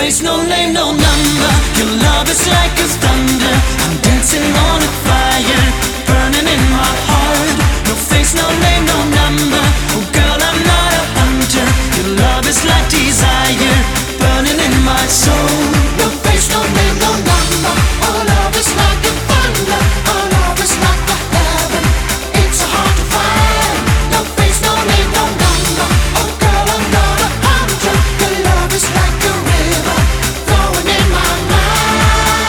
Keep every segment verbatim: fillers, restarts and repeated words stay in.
face, no name, no number. Your love is like a thunder. I'm dancing on a fire, burning in my heart. No face, no name, no number. Oh girl, I'm not a hunter. Your love is like desire, burning in my soul. No face, no name, no number. Our love is like a thunder. Our love is like a heaven. It's so hard to find. No face, no name, no number. Oh girl, I'm not a hunter. Your love is like a river flowing in my mind.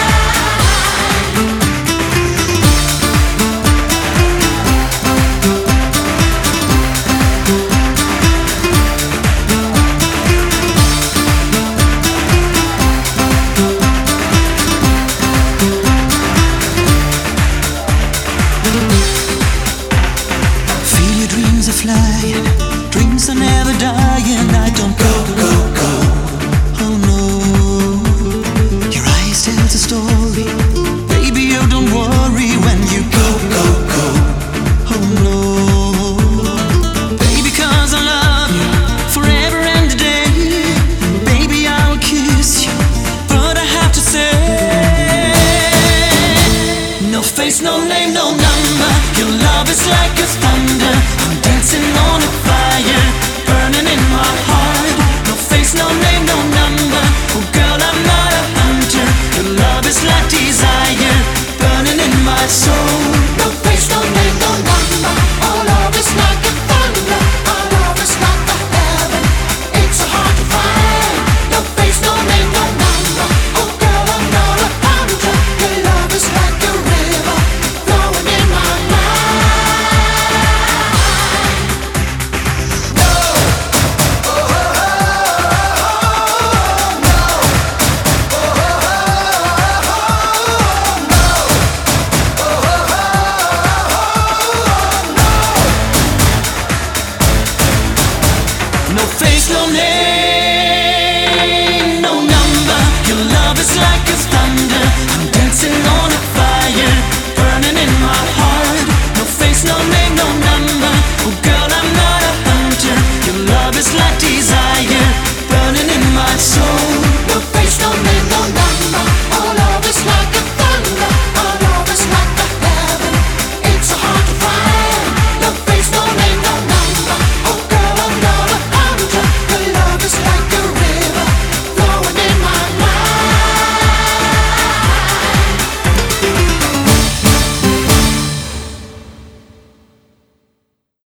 Feel your dreams are flying, dreams are never dying. I don't go, go, go. Oh no, your eyes tell the story. Baby, oh don't worry when you go, go, go. Oh no, baby, 'cause I love you forever and a day. Baby, I will kiss you, but I have to say, no face, no name, no number. Your love is like a thunder. I'm dancing on a fire, burning in my heart. No face, no name, no number. Oh girl, I'm not a hunter. Your love is like desire, burning in my soul. No face, no name, no number. Our love is like a thunder. Our love is like a heaven. It's so hard to find. No face, no name, no number. Oh girl, I'm not a hunter. Your love is like a river flowing in my mind. No face, no name.